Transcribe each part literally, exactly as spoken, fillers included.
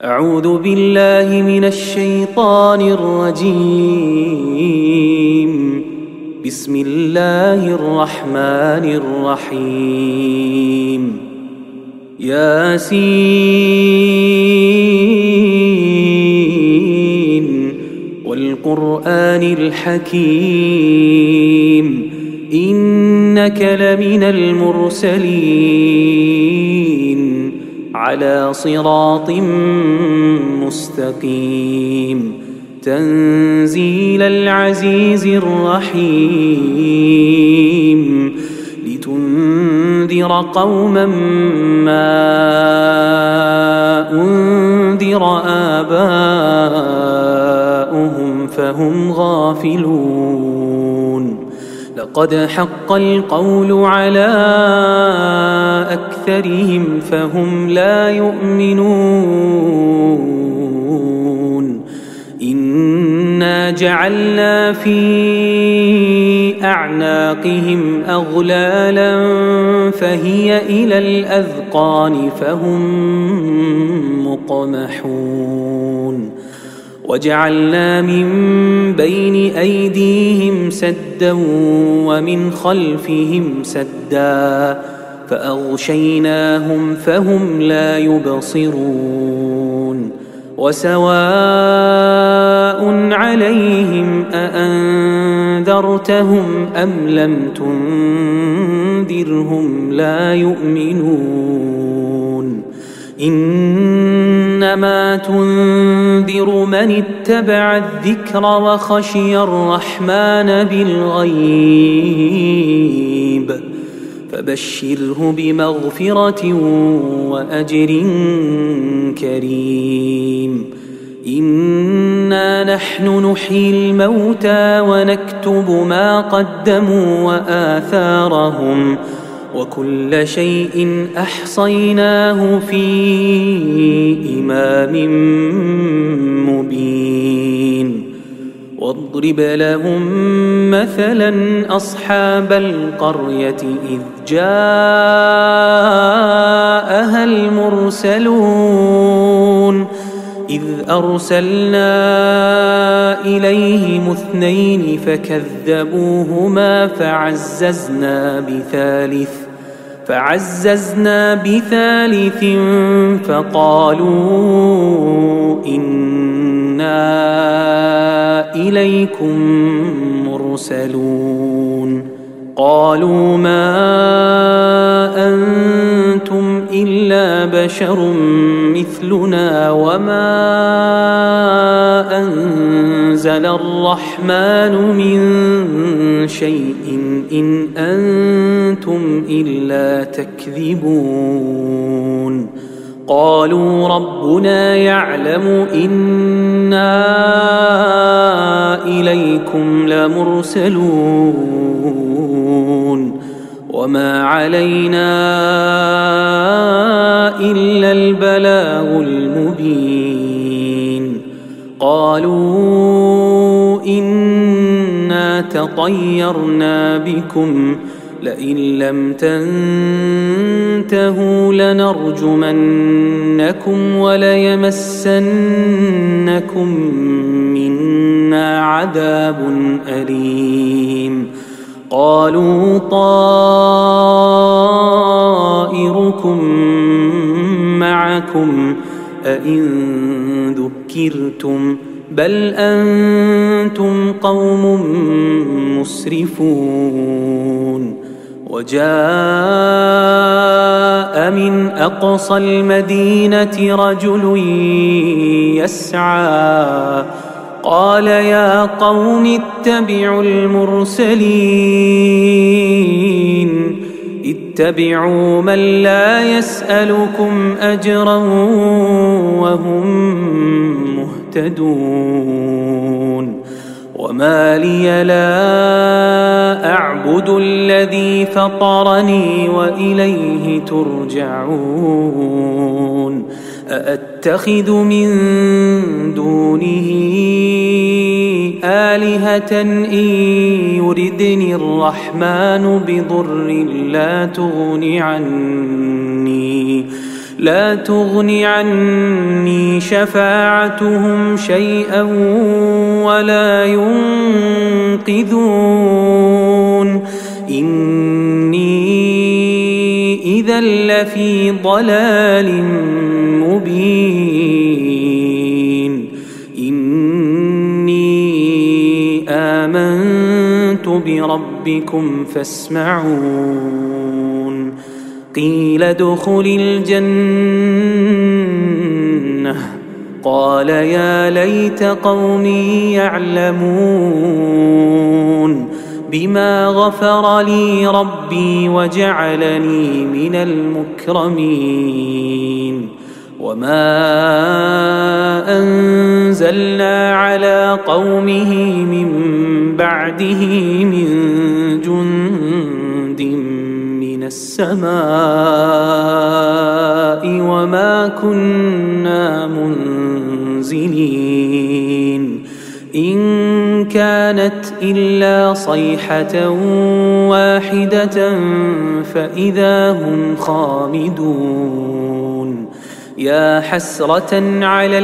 أعوذ بالله من الشيطان الرجيم. بسم الله الرحمن الرحيم. ياسين والقرآن الحكيم إنك لمن المرسلين على صراط مستقيم تنزيل العزيز الرحيم لتنذر قوما ما أنذر آباؤهم فهم غافلون. لقد حق القول على أكثرهم فهم لا يؤمنون. إنا جعلنا في أعناقهم أغلالا فهي إلى الأذقان فهم مقمحون. وجعلنا من بين أيديهم سدا ومن خلفهم سدا فأغشيناهم فهم لا يبصرون. وسواء عليهم أأنذرتهم أم لم تنذرهم لا يؤمنون. إنما تنذر من اتبع الذكر وخشي الرحمن بالغيب فبشره بمغفرة وأجر كريم. إنا نحن نحيي الموتى ونكتب ما قدموا وآثارهم وكل شيء أحصيناه في إمام مبين. واضرب لهم مثلا أصحاب القرية إذ جاءها المرسلون إذ أرسلنا إليهم اثنين فكذبوهما فعززنا بثالث فعززنا بثالث فقالوا إنا إليكم مرسلون. قالوا ما أنتم إلا بشر مثلنا وما أنزل الرحمن من شيء إن أنتم إلا تكذبون. قالوا ربنا يعلم إنا إليكم لمرسلون وما علينا إلا البلاغ المبين. قالوا إنا تطيرنا بكم لئن لم تنتهوا لنرجمنكم وليمسنكم منا عذاب أليم. قالوا طائركم معكم أئن ذكرتم بل أنتم قوم مسرفون. وجاء من أقصى المدينة رجل يسعى قال يا قوم اتبعوا المرسلين اتبعوا من لا يسألكم أجرا وهم مهتدون. وما لي لا أعبد الذي فطرني وإليه ترجعون. أأتخذ من دونه آلهة إن يردني الرحمن بضر لا تغن عني لا تغن عني شفاعتهم شيئا ولا ينقذون إني إذا لفي ضلال مبين إني آمنت بربكم فاسمعون قيل ادخل الجنة قال يا ليت قومي يعلمون بما غفر لي ربي وجعلني من المكرمين وما أنزلنا على قومه من بعده من جند من السماء وما كنا منزلين إن كانت إلا صيحة واحدة فإذا هم خامدون يا حسرة على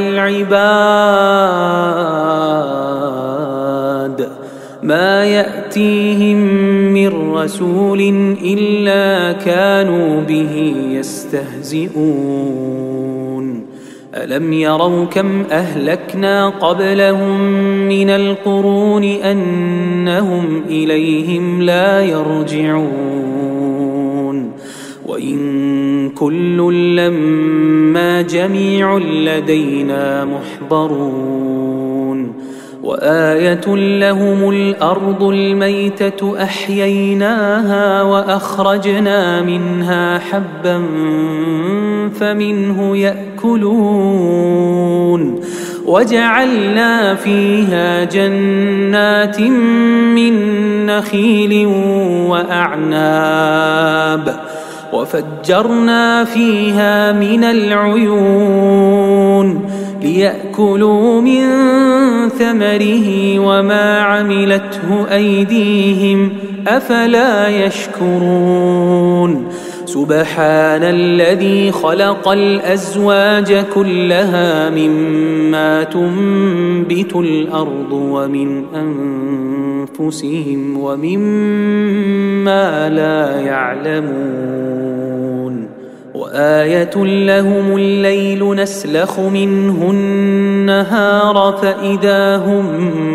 العباد ما يأتيهم من رسول إلا كانوا به يستهزئون ألم يروا كم أهلكنا قبلهم من القرون أنهم إليهم لا يرجعون وإن كل لما جميع لدينا محضرون وآية لهم الأرض الميتة أحييناها وأخرجنا منها حبا فمنه يأكلون وجعلنا فيها جنات من نخيل وأعناب وفجرنا فيها من العيون ليأكلوا من ثمره وما عملته أيديهم أفلا يشكرون سبحان الذي خلق الأزواج كلها مما تنبت الأرض ومن أنفسهم ومما لا يعلمون وآية لهم الليل نسلخ منه النهار فإذا هم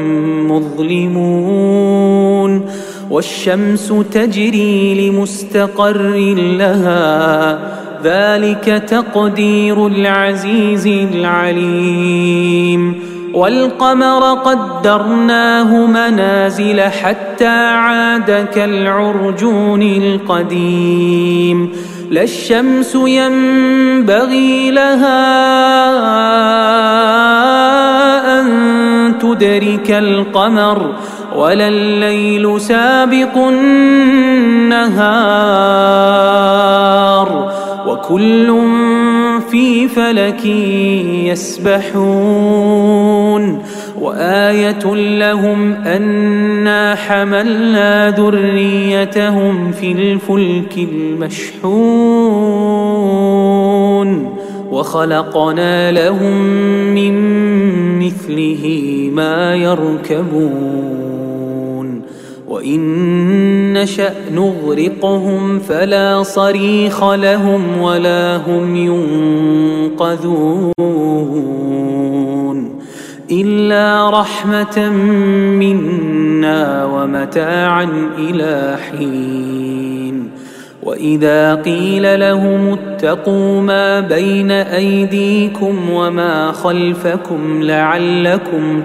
مظلمون والشمس تجري لمستقر لها ذلك تقدير العزيز العليم والقمر قدرناه منازل حتى عاد كالعرجون القديم لا الشمس ينبغي لها أن تدرك القمر ولا الليل سابق النهار وكل في فلك يسبحون وآية لهم أنا حملنا ذريتهم في الفلك المشحون وخلقنا لهم من مثله ما يركبون وإن نشأ نغرقهم فلا صريخ لهم ولا هم ينقذون إلا رحمة منا ومتاعا إلى حين وإذا قيل لهم اتقوا ما بين أيديكم وما خلفكم لعلكم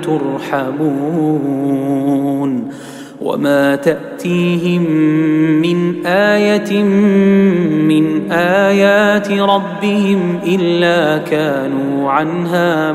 ترحمون وما تأتيهم من آية من آيات ربهم إلا كانوا عنها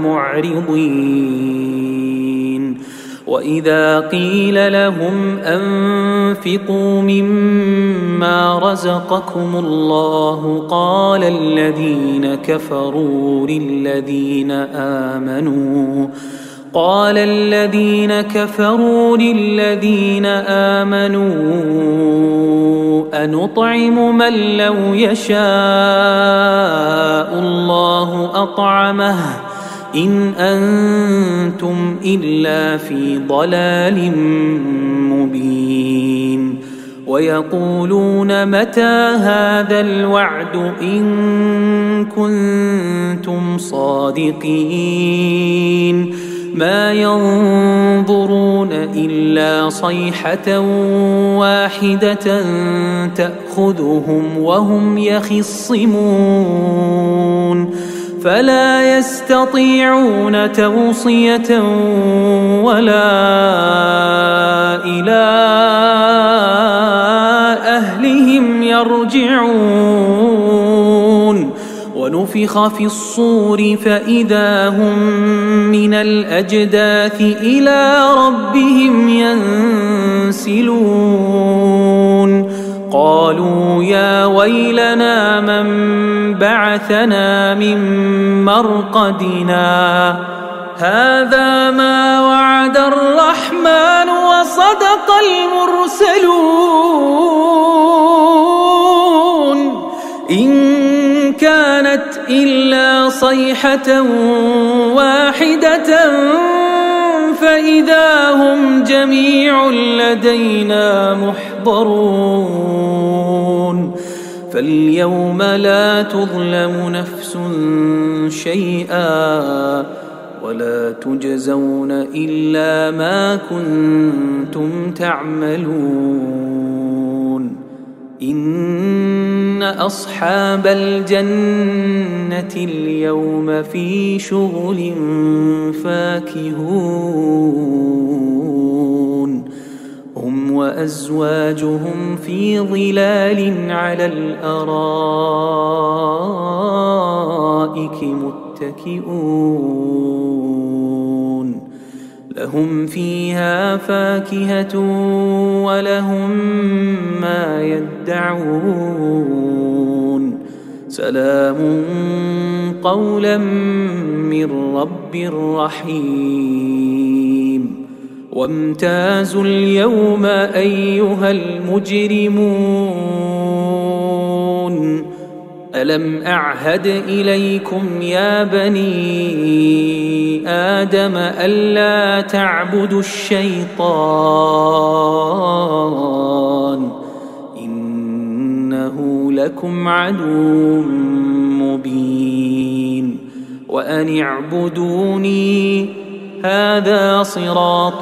معرضين وإذا قيل لهم أنفقوا مما رزقكم الله قال الذين كفروا للذين آمنوا قال الذين كفروا للذين آمنوا أنطعم من لو يشاء الله أطعمه إن أنتم إلا في ضلال مبين ويقولون متى هذا الوعد إن كنتم صادقين ما ينظرون إلا صيحة واحدة تأخذهم وهم يخصمون فلا يستطيعون توصية ولا إلى أهلهم يرجعون ونفخ في الصور فإذا هم من الأجداث إلى ربهم ينسلون قالوا يا ويلنا من بعثنا من مرقدنا هذا ما وعد الرحمن وصدق المرسلون إن كانت إلا صيحة واحدة فإذا هم جميع لدينا محضرون فاليوم لا تظلم نفس شيئا ولا تجزون إلا ما كنتم تعملون إن أصحاب الجنة اليوم في شغل فاكهون هم وأزواجهم في ظلال على الأرائك متكئون لهم فيها فاكهة ولهم ما يدعون سلام قولا من رب رحيم وامتازوا اليوم أيها المجرمون ألم أعهد إليكم يا بني آدم ألا تعبدوا الشيطان إنه لكم عدو مبين وأن اعبدوني هذا صراط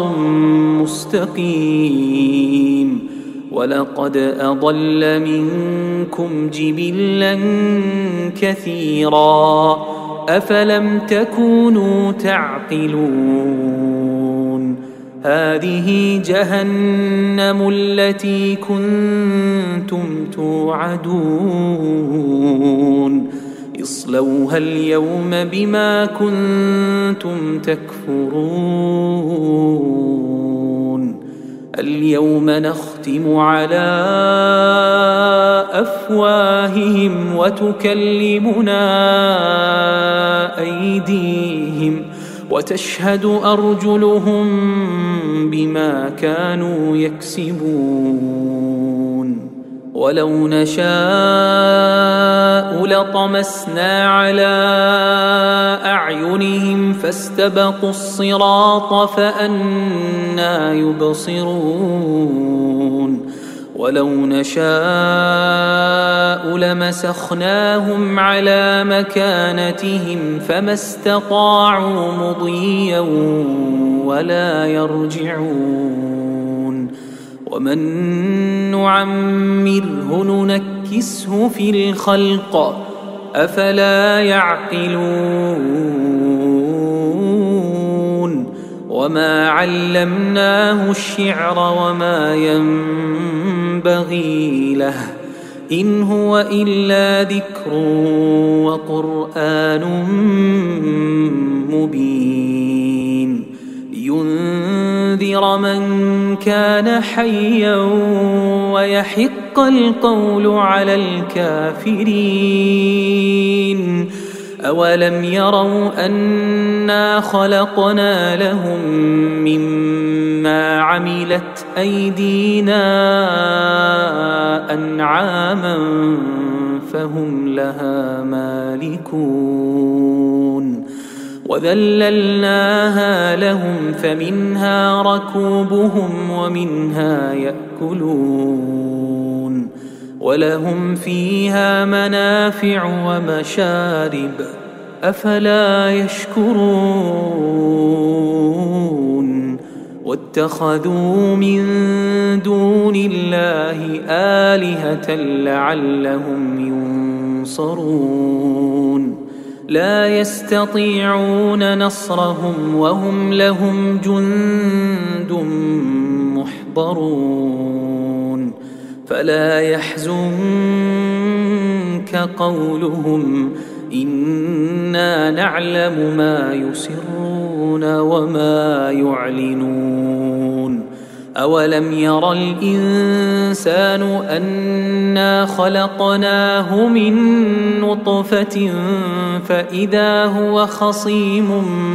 مستقيم ولقد أضل منكم جبلا كثيرا أفلم تكونوا تعقلون هذه جهنم التي كنتم توعدون اصلوها اليوم بما كنتم تكفرون اليوم نختم على أفواههم وتكلمنا أيديهم وتشهد أرجلهم بما كانوا يكسبون ولو نشاء لطمسنا على أعينهم فاستبقوا الصراط فأنى يبصرون ولو نشاء لمسخناهم على مكانتهم فما استطاعوا مضيا ولا يرجعون ومن نعمره ننكسه في الخلق أفلا يعقلون وما علمناه الشعر وما ينبغي له إن هو إلا ذكر وقرآن مبين لينذر من كان حيا ويحق القول على الكافرين أولم يروا أنا خلقنا لهم مما عملت أيدينا أنعاما فهم لها مالكون وذللناها لهم فمنها ركوبهم ومنها يأكلون ولهم فيها منافع ومشارب أفلا يشكرون واتخذوا من دون الله آلهة لعلهم ينصرون لا يستطيعون نصرهم وهم لهم جند محضرون فلا يحزنك قولهم إنا نعلم ما يسرون وما يعلنون أولم ير الإنسان أنا خلقناه من نطفة فإذا هو خصيم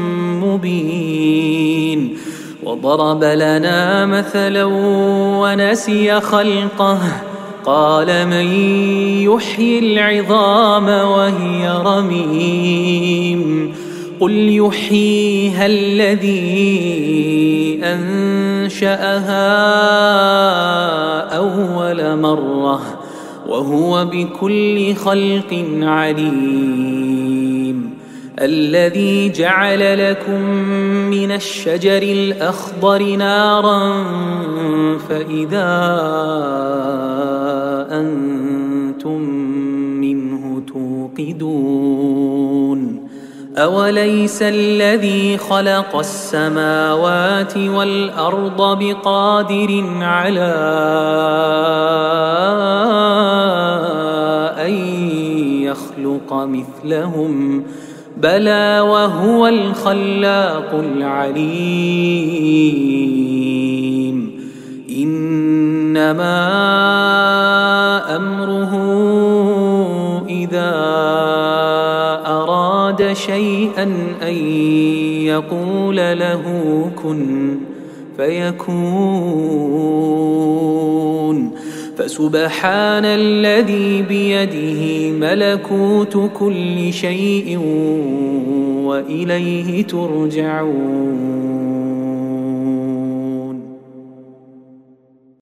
مبين وضرب لنا مثلا ونسي خلقه قال من يحيي العظام وهي رميم قل يحييها الذي أنشأها أول مرة وهو بكل خلق عليم الذي جعل لكم من الشجر الأخضر نارا فإذا أنتم منه توقدون أوليس الذي خلق السماوات والأرض بقادر على أن يخلق مثلهم بلى وهو الخلاق العليم إنما أمره إذا أراد شيئا أن يقول له كن فيكون فسبحان الذي بيده ملكوت كل شيء وإليه ترجعون